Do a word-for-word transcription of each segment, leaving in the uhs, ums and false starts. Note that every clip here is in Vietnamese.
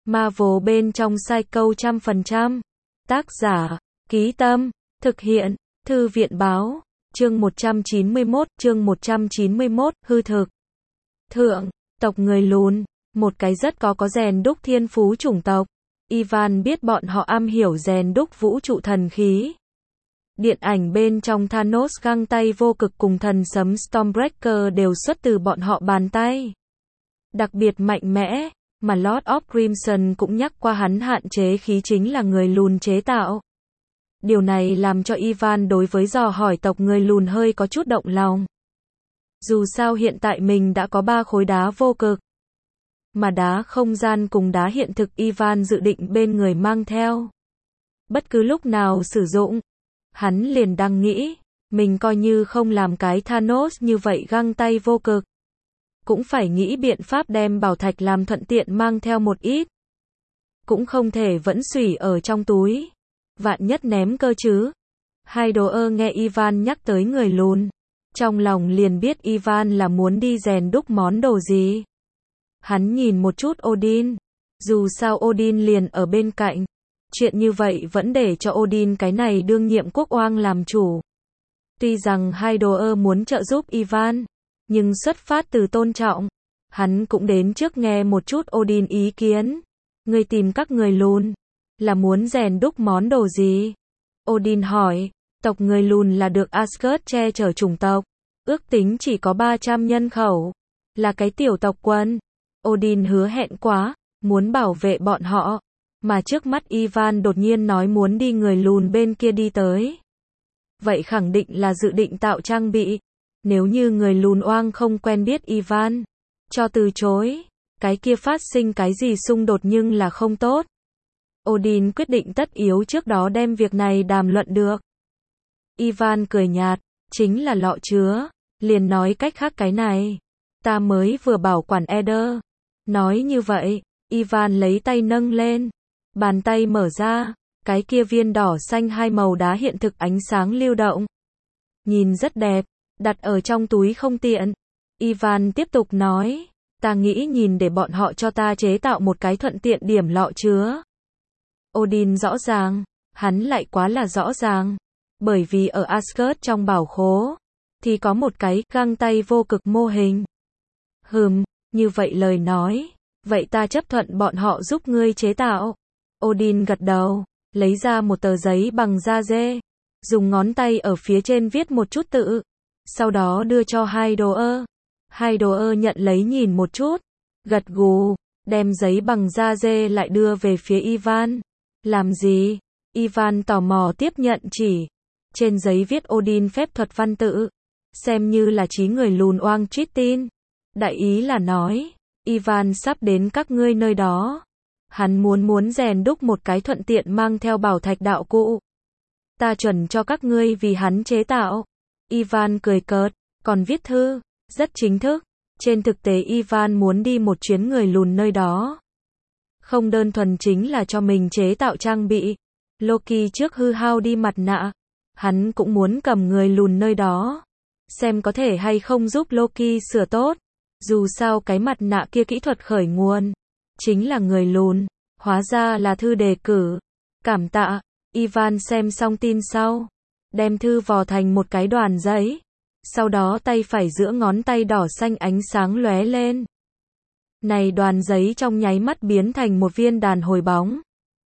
Marvel bên trong Psycho trăm phần trăm. Tác giả, Ký Tâm, thực hiện, Thư viện Báo, chương một trăm chín mươi mốt, chương một trăm chín mươi mốt, hư thực. Thượng, tộc người lùn, một cái rất có có rèn đúc thiên phú chủng tộc. Ivan biết bọn họ am hiểu rèn đúc vũ trụ thần khí. Điện ảnh bên trong Thanos găng tay vô cực cùng thần sấm Stormbreaker đều xuất từ bọn họ bàn tay. Đặc biệt mạnh mẽ, mà Lord of Crimson cũng nhắc qua hắn hạn chế khí chính là người lùn chế tạo. Điều này làm cho Ivan đối với dò hỏi tộc người lùn hơi có chút động lòng. Dù sao hiện tại mình đã có ba khối đá vô cực. Mà đá không gian cùng đá hiện thực Ivan dự định bên người mang theo. Bất cứ lúc nào sử dụng. Hắn liền đang nghĩ, mình coi như không làm cái Thanos như vậy găng tay vô cực. Cũng phải nghĩ biện pháp đem bảo thạch làm thuận tiện mang theo một ít. Cũng không thể vẫn xủy ở trong túi. Vạn nhất ném cơ chứ. Hai đồ ơ nghe Ivan nhắc tới người lùn. Trong lòng liền biết Ivan là muốn đi rèn đúc món đồ gì. Hắn nhìn một chút Odin. Dù sao Odin liền ở bên cạnh. Chuyện như vậy vẫn để cho Odin cái này đương nhiệm quốc oang làm chủ. Tuy rằng hai đồ ơ muốn trợ giúp Ivan. Nhưng xuất phát từ tôn trọng. Hắn cũng đến trước nghe một chút Odin ý kiến. Người tìm các người lùn. Là muốn rèn đúc món đồ gì? Odin hỏi. Tộc người lùn là được Asgard che chở chủng tộc. Ước tính chỉ có ba trăm nhân khẩu. Là cái tiểu tộc quân. Odin hứa hẹn quá. Muốn bảo vệ bọn họ. Mà trước mắt Ivan đột nhiên nói muốn đi người lùn bên kia đi tới. Vậy khẳng định là dự định tạo trang bị. Nếu như người lùn oang không quen biết Ivan. Cho từ chối. Cái kia phát sinh cái gì xung đột nhưng là không tốt. Odin quyết định tất yếu trước đó đem việc này đàm luận được. Ivan cười nhạt. Chính là lọ chứa. Liền nói cách khác cái này. Ta mới vừa bảo quản Eder. Nói như vậy. Ivan lấy tay nâng lên. Bàn tay mở ra. Cái kia viên đỏ xanh hai màu đá hiện thực ánh sáng lưu động. Nhìn rất đẹp. Đặt ở trong túi không tiện. Ivan tiếp tục nói. Ta nghĩ nhìn để bọn họ cho ta chế tạo một cái thuận tiện điểm lọ chứa. Odin rõ ràng. Hắn lại quá là rõ ràng. Bởi vì ở Asgard trong bảo khố. Thì có một cái găng tay vô cực mô hình. Hừm, như vậy lời nói. Vậy ta chấp thuận bọn họ giúp ngươi chế tạo. Odin gật đầu. Lấy ra một tờ giấy bằng da dê. Dùng ngón tay ở phía trên viết một chút tự. Sau đó đưa cho hai đồ ơ. Hai đồ ơ nhận lấy nhìn một chút. Gật gù. Đem giấy bằng da dê lại đưa về phía Ivan. Làm gì? Ivan tò mò tiếp nhận chỉ. Trên giấy viết Odin phép thuật văn tự. Xem như là trí người lùn oang trít tin. Đại ý là nói. Ivan sắp đến các ngươi nơi đó. Hắn muốn muốn rèn đúc một cái thuận tiện mang theo bảo thạch đạo cụ. Ta chuẩn cho các ngươi vì hắn chế tạo. Ivan cười cợt. Còn viết thư. Rất chính thức. Trên thực tế Ivan muốn đi một chuyến người lùn nơi đó. Không đơn thuần chính là cho mình chế tạo trang bị. Loki trước hư hao đi mặt nạ. Hắn cũng muốn cầm người lùn nơi đó. Xem có thể hay không giúp Loki sửa tốt. Dù sao cái mặt nạ kia kỹ thuật khởi nguồn. Chính là người lùn. Hóa ra là thư đề cử. Cảm tạ. Ivan xem xong tin sau. Đem thư vò thành một cái đoàn giấy. Sau đó tay phải giữa ngón tay đỏ xanh ánh sáng lóe lên. Này đoàn giấy trong nháy mắt biến thành một viên đàn hồi bóng.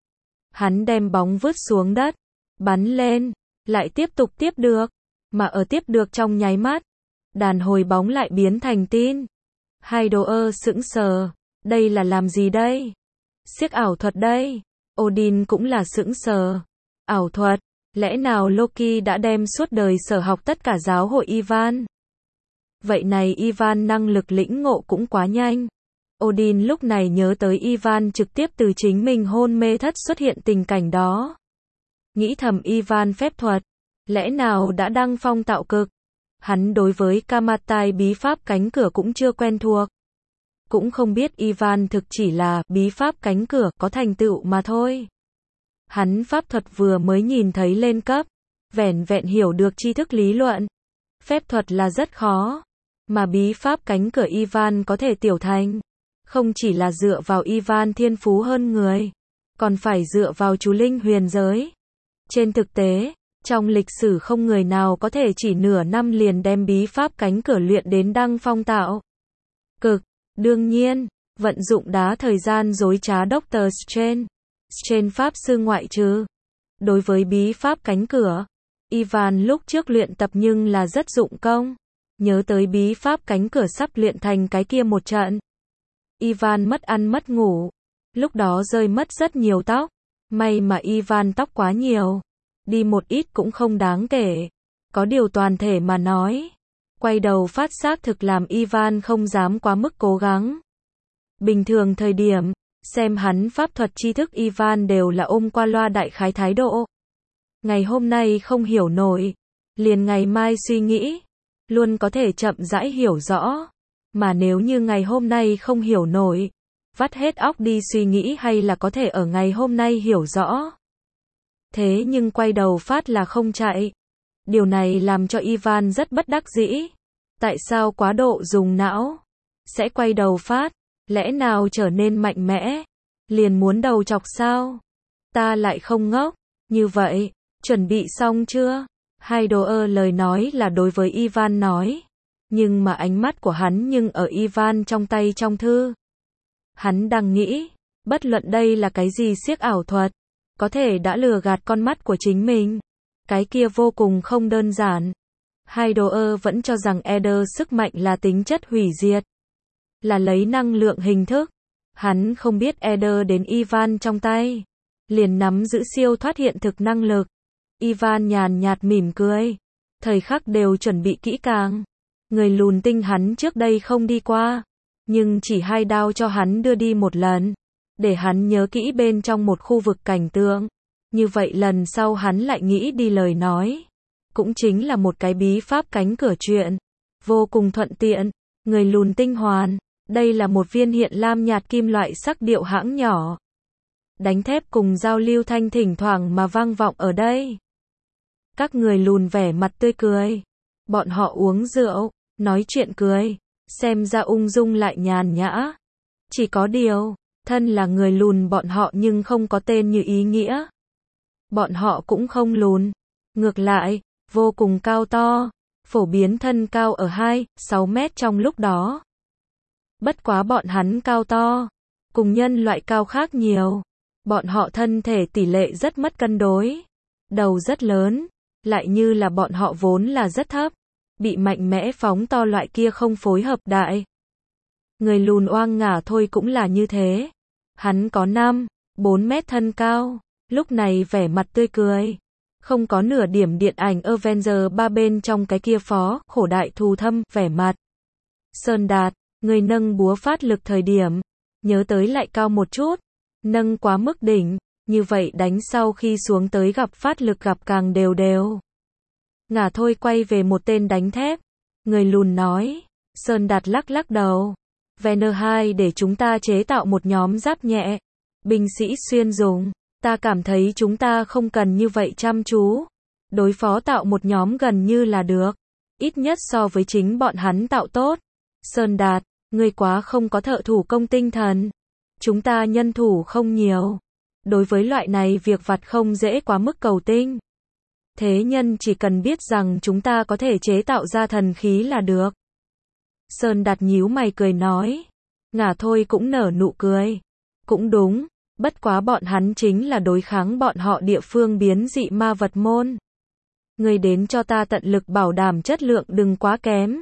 Hắn đem bóng vứt xuống đất. Bắn lên. Lại tiếp tục tiếp được. Mà ở tiếp được trong nháy mắt. Đàn hồi bóng lại biến thành tin. Hai đồ ơ sững sờ. Đây là làm gì đây? Siếc ảo thuật đây. Odin cũng là sững sờ. Ảo thuật. Lẽ nào Loki đã đem suốt đời sở học tất cả giáo hội Ivan? Vậy này Ivan năng lực lĩnh ngộ cũng quá nhanh. Odin lúc này nhớ tới Ivan trực tiếp từ chính mình hôn mê thất xuất hiện tình cảnh đó. Nghĩ thầm Ivan phép thuật. Lẽ nào đã đăng phong tạo cực? Hắn đối với Kamatai bí pháp cánh cửa cũng chưa quen thuộc. Cũng không biết Ivan thực chỉ là bí pháp cánh cửa có thành tựu mà thôi. Hắn pháp thuật vừa mới nhìn thấy lên cấp. Vẻn vẹn hiểu được tri thức lý luận. Phép thuật là rất khó. Mà bí pháp cánh cửa Ivan có thể tiểu thành. Không chỉ là dựa vào Ivan thiên phú hơn người, còn phải dựa vào chú linh huyền giới. Trên thực tế, trong lịch sử không người nào có thể chỉ nửa năm liền đem bí pháp cánh cửa luyện đến đăng phong tạo cực. Đương nhiên, vận dụng đá thời gian dối trá Doctor Strange, Strange pháp sư ngoại trừ. Đối với bí pháp cánh cửa, Ivan lúc trước luyện tập nhưng là rất dụng công. Nhớ tới bí pháp cánh cửa sắp luyện thành cái kia một trận, Ivan mất ăn mất ngủ, lúc đó rơi mất rất nhiều tóc. May mà Ivan tóc quá nhiều, đi một ít cũng không đáng kể. Có điều toàn thể mà nói, quay đầu phát xác thực làm Ivan không dám quá mức cố gắng. Bình thường thời điểm, xem hắn pháp thuật tri thức Ivan đều là ôm qua loa đại khái thái độ. Ngày hôm nay không hiểu nổi, liền ngày mai suy nghĩ, luôn có thể chậm rãi hiểu rõ. Mà nếu như ngày hôm nay không hiểu nổi, vắt hết óc đi suy nghĩ hay là có thể ở ngày hôm nay hiểu rõ. Thế nhưng quay đầu phát là không chạy. Điều này làm cho Ivan rất bất đắc dĩ. Tại sao quá độ dùng não sẽ quay đầu phát? Lẽ nào trở nên mạnh mẽ liền muốn đầu chọc sao? Ta lại không ngốc. Như vậy, chuẩn bị xong chưa? Heidoer lời nói là đối với Ivan nói. Nhưng mà ánh mắt của hắn nhưng ở Ivan trong tay trong thư. Hắn đang nghĩ, bất luận đây là cái gì xiếc ảo thuật, có thể đã lừa gạt con mắt của chính mình. Cái kia vô cùng không đơn giản. Heidoer vẫn cho rằng Eder sức mạnh là tính chất hủy diệt, là lấy năng lượng hình thức. Hắn không biết Eder đến Ivan trong tay, liền nắm giữ siêu thoát hiện thực năng lực. Ivan nhàn nhạt mỉm cười, thời khắc đều chuẩn bị kỹ càng. Người lùn tinh hắn trước đây không đi qua, nhưng chỉ hai đao cho hắn đưa đi một lần, để hắn nhớ kỹ bên trong một khu vực cảnh tượng. Như vậy lần sau hắn lại nghĩ đi lời nói, cũng chính là một cái bí pháp cánh cửa chuyện, vô cùng thuận tiện. Người lùn tinh hoàn, đây là một viên hiện lam nhạt kim loại sắc điệu hãng nhỏ. Đánh thép cùng giao lưu thanh thỉnh thoảng mà vang vọng ở đây. Các người lùn vẻ mặt tươi cười, bọn họ uống rượu, nói chuyện cười, xem ra ung dung lại nhàn nhã. Chỉ có điều, thân là người lùn bọn họ nhưng không có tên như ý nghĩa. Bọn họ cũng không lùn, ngược lại, vô cùng cao to, phổ biến thân cao ở hai đến sáu mét trong lúc đó. Bất quá bọn hắn cao to, cùng nhân loại cao khác nhiều. Bọn họ thân thể tỷ lệ rất mất cân đối, đầu rất lớn, lại như là bọn họ vốn là rất thấp, bị mạnh mẽ phóng to loại kia không phối hợp đại. Người lùn oang ngả thôi cũng là như thế. Hắn có năm đến bốn mét thân cao, lúc này vẻ mặt tươi cười, không có nửa điểm điện ảnh Avenger ba bên trong cái kia phó, khổ đại thù thâm, vẻ mặt. Sơn Đạt, người nâng búa phát lực thời điểm, nhớ tới lại cao một chút, nâng quá mức đỉnh, như vậy đánh sau khi xuống tới gặp phát lực gặp càng đều đều. Ngả thôi quay về một tên đánh thép, người lùn nói. Sơn Đạt lắc lắc đầu. Venner hai để chúng ta chế tạo một nhóm giáp nhẹ, binh sĩ xuyên dùng. Ta cảm thấy chúng ta không cần như vậy chăm chú. Đối phó tạo một nhóm gần như là được. Ít nhất so với chính bọn hắn tạo tốt. Sơn Đạt, ngươi quá không có thợ thủ công tinh thần. Chúng ta nhân thủ không nhiều. Đối với loại này việc vặt không dễ quá mức cầu tinh. Thế nhân chỉ cần biết rằng chúng ta có thể chế tạo ra thần khí là được. Sơn Đạt nhíu mày cười nói. Ngả thôi cũng nở nụ cười. Cũng đúng, bất quá bọn hắn chính là đối kháng bọn họ địa phương biến dị ma vật môn. Người đến cho ta tận lực bảo đảm chất lượng đừng quá kém.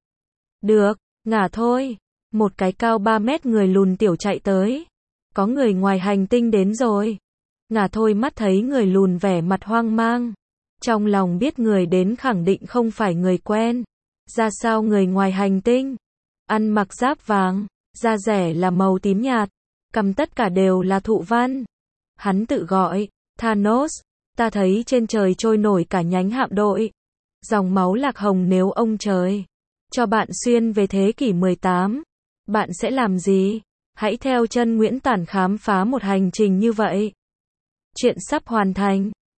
Được, ngả thôi. Một cái cao ba mét người lùn tiểu chạy tới. Có người ngoài hành tinh đến rồi. Ngả thôi mắt thấy người lùn vẻ mặt hoang mang. Trong lòng biết người đến khẳng định không phải người quen. Ra sao người ngoài hành tinh? Ăn mặc giáp vàng, da rẻ là màu tím nhạt, cầm tất cả đều là thụ văn. Hắn tự gọi, Thanos, ta thấy trên trời trôi nổi cả nhánh hạm đội. Dòng máu lạc hồng nếu ông trời cho bạn xuyên về thế kỷ mười tám, bạn sẽ làm gì? Hãy theo chân Nguyễn Tản khám phá một hành trình như vậy. Chuyện sắp hoàn thành.